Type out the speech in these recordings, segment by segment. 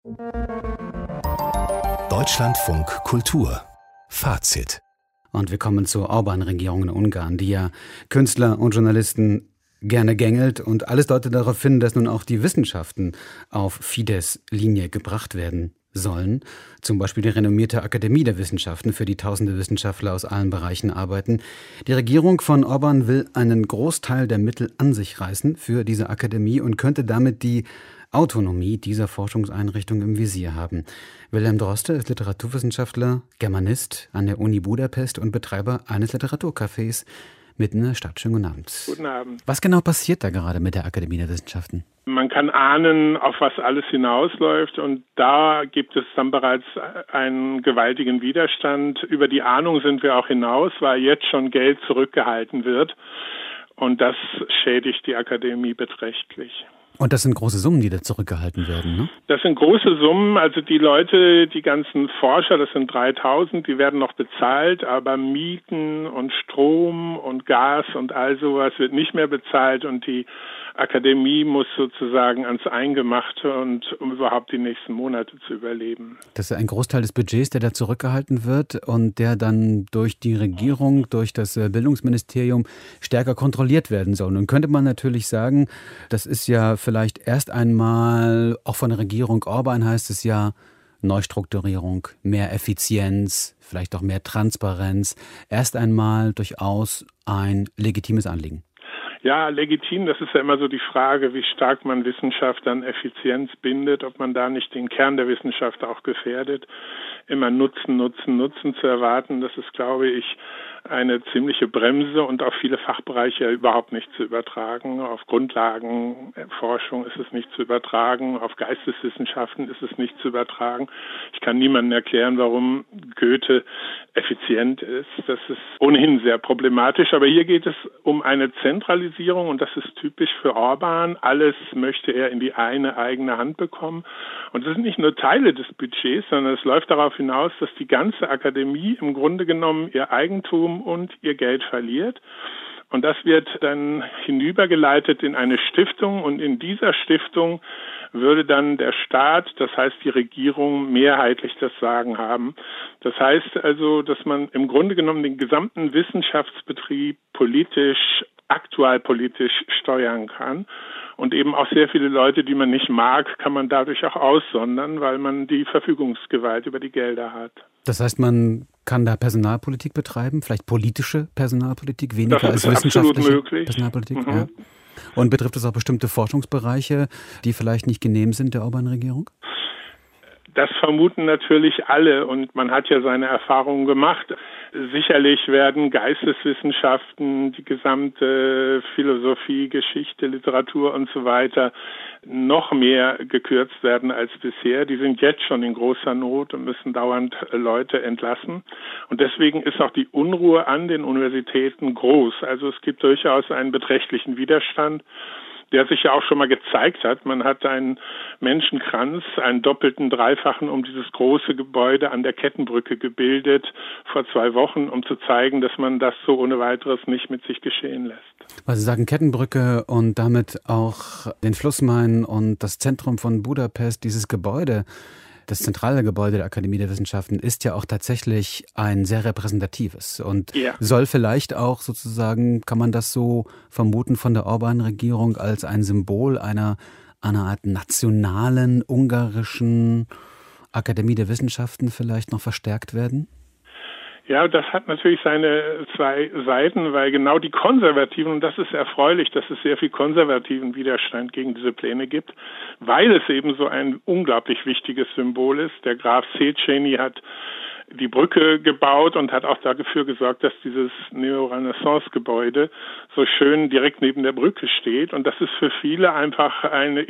Deutschlandfunk Kultur Fazit. Und wir kommen zur Orbán-Regierung in Ungarn, die ja Künstler und Journalisten gerne gängelt. Und alles deutet darauf hin, dass nun auch die Wissenschaften auf Fidesz-Linie gebracht werden sollen. Zum Beispiel die renommierte Akademie der Wissenschaften, für die tausende Wissenschaftler aus allen Bereichen arbeiten. Die Regierung von Orbán will einen Großteil der Mittel an sich reißen für diese Akademie und könnte damit die Autonomie dieser Forschungseinrichtung im Visier haben. Wilhelm Droste ist Literaturwissenschaftler, Germanist an der Uni Budapest und Betreiber eines Literaturcafés mitten in der Stadt. Schönen guten Abend. Guten Abend. Was genau passiert da gerade mit der Akademie der Wissenschaften? Man kann ahnen, auf was alles hinausläuft, und da gibt es dann bereits einen gewaltigen Widerstand. Über die Ahnung sind wir auch hinaus, weil jetzt schon Geld zurückgehalten wird, und das schädigt die Akademie beträchtlich. Und das sind große Summen, die da zurückgehalten werden, ne? Das sind große Summen. Also die Leute, die ganzen Forscher, das sind 3000, die werden noch bezahlt, aber Mieten und Strom und Gas und all sowas wird nicht mehr bezahlt, und die Akademie muss sozusagen ans Eingemachte, und um überhaupt die nächsten Monate zu überleben. Das ist ein Großteil des Budgets, der da zurückgehalten wird und der dann durch die Regierung, durch das Bildungsministerium stärker kontrolliert werden soll. Nun könnte man natürlich sagen, das ist ja vielleicht erst einmal, auch von der Regierung Orbán heißt es ja, Neustrukturierung, mehr Effizienz, vielleicht auch mehr Transparenz, erst einmal durchaus ein legitimes Anliegen. Ja, legitim, das ist ja immer so die Frage, wie stark man Wissenschaft an Effizienz bindet, ob man da nicht den Kern der Wissenschaft auch gefährdet. Immer Nutzen zu erwarten, das ist, glaube ich, eine ziemliche Bremse und auf viele Fachbereiche überhaupt nicht zu übertragen. Auf Grundlagenforschung ist es nicht zu übertragen, auf Geisteswissenschaften ist es nicht zu übertragen. Ich kann niemandem erklären, warum Goethe effizient ist. Das ist ohnehin sehr problematisch, aber hier geht es um eine Zentralisierung, und das ist typisch für Orbán. Alles möchte er in die eine eigene Hand bekommen, und das sind nicht nur Teile des Budgets, sondern es läuft darauf hinaus, dass die ganze Akademie im Grunde genommen ihr Eigentum und ihr Geld verliert. Und das wird dann hinübergeleitet in eine Stiftung, und in dieser Stiftung würde dann der Staat, das heißt die Regierung, mehrheitlich das Sagen haben. Das heißt also, dass man im Grunde genommen den gesamten Wissenschaftsbetrieb aktualpolitisch steuern kann. Und eben auch sehr viele Leute, die man nicht mag, kann man dadurch auch aussondern, weil man die Verfügungsgewalt über die Gelder hat. Das heißt, man kann da Personalpolitik betreiben, vielleicht politische Personalpolitik, weniger als wissenschaftliche Personalpolitik. Mhm. Ja. Und betrifft es auch bestimmte Forschungsbereiche, die vielleicht nicht genehm sind der Orbán-Regierung? Das vermuten natürlich alle, und man hat ja seine Erfahrungen gemacht. Sicherlich werden Geisteswissenschaften, die gesamte Philosophie, Geschichte, Literatur und so weiter noch mehr gekürzt werden als bisher. Die sind jetzt schon in großer Not und müssen dauernd Leute entlassen. Und deswegen ist auch die Unruhe an den Universitäten groß. Also es gibt durchaus einen beträchtlichen Widerstand, der sich ja auch schon mal gezeigt hat. Man hat einen Menschenkranz, einen doppelten, dreifachen, um dieses große Gebäude an der Kettenbrücke gebildet vor 2 Wochen, um zu zeigen, dass man das so ohne weiteres nicht mit sich geschehen lässt. Weil Sie sagen Kettenbrücke und damit auch den Flussmain und das Zentrum von Budapest, dieses Gebäude, das zentrale Gebäude der Akademie der Wissenschaften, ist ja auch tatsächlich ein sehr repräsentatives und soll vielleicht auch sozusagen, kann man das so vermuten, von der Orbán-Regierung als ein Symbol einer Art nationalen ungarischen Akademie der Wissenschaften vielleicht noch verstärkt werden? Ja, das hat natürlich seine 2 Seiten, weil genau die Konservativen, und das ist erfreulich, dass es sehr viel konservativen Widerstand gegen diese Pläne gibt, weil es eben so ein unglaublich wichtiges Symbol ist. Der Graf Széchenyi hat die Brücke gebaut und hat auch dafür gesorgt, dass dieses Neo-Renaissance-Gebäude so schön direkt neben der Brücke steht. Und das ist für viele einfach eine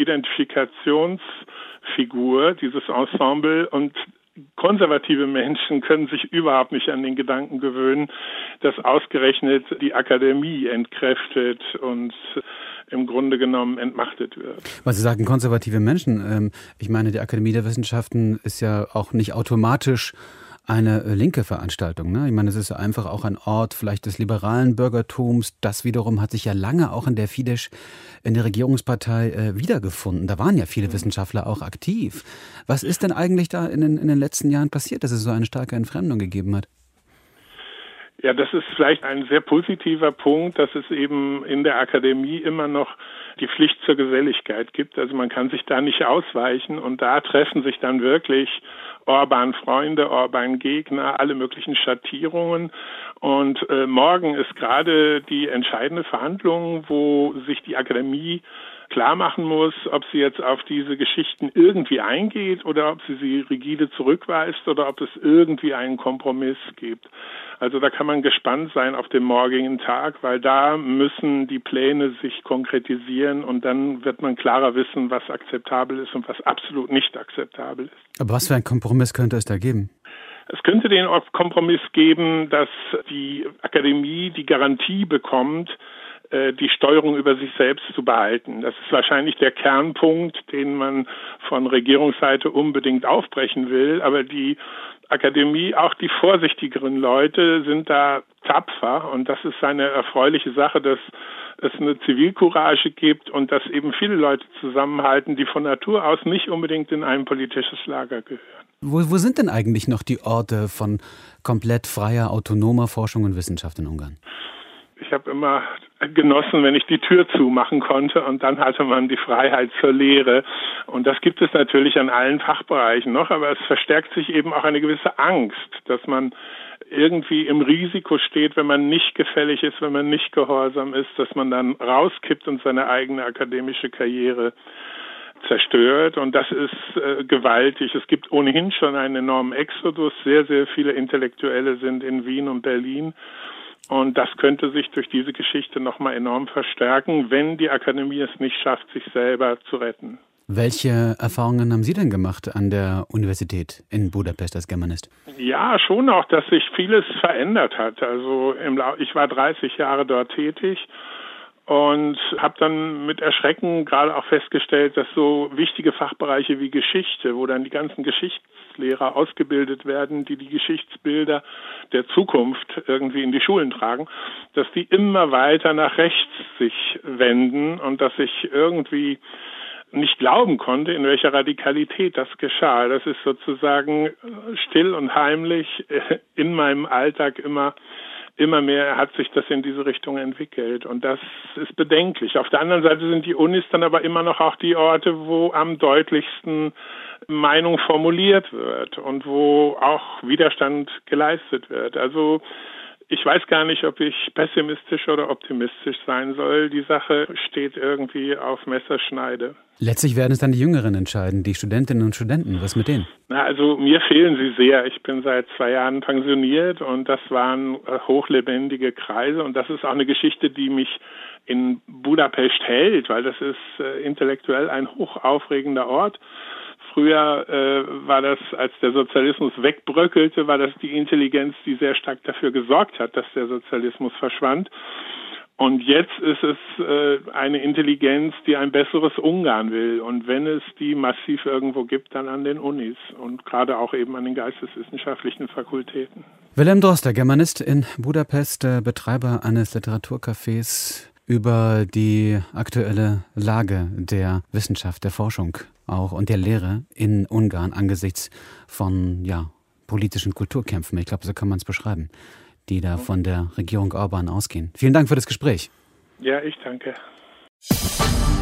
Identifikationsfigur, dieses Ensemble, und konservative Menschen können sich überhaupt nicht an den Gedanken gewöhnen, dass ausgerechnet die Akademie entkräftet und im Grunde genommen entmachtet wird. Weil Sie sagen konservative Menschen, ich meine, die Akademie der Wissenschaften ist ja auch nicht automatisch eine linke Veranstaltung, ne? Ich meine, es ist einfach auch ein Ort vielleicht des liberalen Bürgertums. Das wiederum hat sich ja lange auch in der Fidesz, in der Regierungspartei, wiedergefunden. Da waren ja viele Wissenschaftler auch aktiv. Was ist denn eigentlich da in den letzten Jahren passiert, dass es so eine starke Entfremdung gegeben hat? Ja, das ist vielleicht ein sehr positiver Punkt, dass es eben in der Akademie immer noch die Pflicht zur Geselligkeit gibt. Also man kann sich da nicht ausweichen und da treffen sich dann wirklich Orban-Freunde, Orban-Gegner, alle möglichen Schattierungen. Und morgen ist gerade die entscheidende Verhandlung, wo sich die Akademie klar machen muss, ob sie jetzt auf diese Geschichten irgendwie eingeht oder ob sie rigide zurückweist oder ob es irgendwie einen Kompromiss gibt. Also da kann man gespannt sein auf den morgigen Tag, weil da müssen die Pläne sich konkretisieren und dann wird man klarer wissen, was akzeptabel ist und was absolut nicht akzeptabel ist. Aber was für ein Kompromiss könnte es da geben? Es könnte den Kompromiss geben, dass die Akademie die Garantie bekommt, die Steuerung über sich selbst zu behalten. Das ist wahrscheinlich der Kernpunkt, den man von Regierungsseite unbedingt aufbrechen will. Aber die Akademie, auch die vorsichtigeren Leute, sind da tapfer. Und das ist eine erfreuliche Sache, dass es eine Zivilcourage gibt und dass eben viele Leute zusammenhalten, die von Natur aus nicht unbedingt in ein politisches Lager gehören. Wo sind denn eigentlich noch die Orte von komplett freier, autonomer Forschung und Wissenschaft in Ungarn? Ich habe immer genossen, wenn ich die Tür zumachen konnte und dann hatte man die Freiheit zur Lehre. Und das gibt es natürlich an allen Fachbereichen noch, aber es verstärkt sich eben auch eine gewisse Angst, dass man irgendwie im Risiko steht, wenn man nicht gefällig ist, wenn man nicht gehorsam ist, dass man dann rauskippt und seine eigene akademische Karriere zerstört. Und das ist gewaltig. Es gibt ohnehin schon einen enormen Exodus. Sehr, sehr viele Intellektuelle sind in Wien und Berlin. Und das könnte sich durch diese Geschichte nochmal enorm verstärken, wenn die Akademie es nicht schafft, sich selber zu retten. Welche Erfahrungen haben Sie denn gemacht an der Universität in Budapest als Germanist? Ja, schon auch, dass sich vieles verändert hat. Also ich war 30 Jahre dort tätig und habe dann mit Erschrecken gerade auch festgestellt, dass so wichtige Fachbereiche wie Geschichte, wo dann die ganzen Geschichtslehrer ausgebildet werden, die Geschichtsbilder der Zukunft irgendwie in die Schulen tragen, dass die immer weiter nach rechts sich wenden und dass ich irgendwie nicht glauben konnte, in welcher Radikalität das geschah. Das ist sozusagen still und heimlich in meinem Alltag immer mehr hat sich das in diese Richtung entwickelt und das ist bedenklich. Auf der anderen Seite sind die Unis dann aber immer noch auch die Orte, wo am deutlichsten Meinung formuliert wird und wo auch Widerstand geleistet wird. Also ich weiß gar nicht, ob ich pessimistisch oder optimistisch sein soll. Die Sache steht irgendwie auf Messerschneide. Letztlich werden es dann die Jüngeren entscheiden, die Studentinnen und Studenten. Was mit denen? Also mir fehlen sie sehr. Ich bin seit 2 Jahren pensioniert und das waren hochlebendige Kreise. Und das ist auch eine Geschichte, die mich in Budapest hält, weil das ist intellektuell ein hochaufregender Ort. Früher war das, als der Sozialismus wegbröckelte, war das die Intelligenz, die sehr stark dafür gesorgt hat, dass der Sozialismus verschwand. Und jetzt ist es eine Intelligenz, die ein besseres Ungarn will. Und wenn es die massiv irgendwo gibt, dann an den Unis und gerade auch eben an den geisteswissenschaftlichen Fakultäten. Wilhelm Droster, Germanist in Budapest, Betreiber eines Literaturcafés, über die aktuelle Lage der Wissenschaft, der Forschung auch und der Lehre in Ungarn angesichts von politischen Kulturkämpfen. Ich glaube, so kann man es beschreiben, die da von der Regierung Orban ausgehen. Vielen Dank für das Gespräch. Ja, ich danke.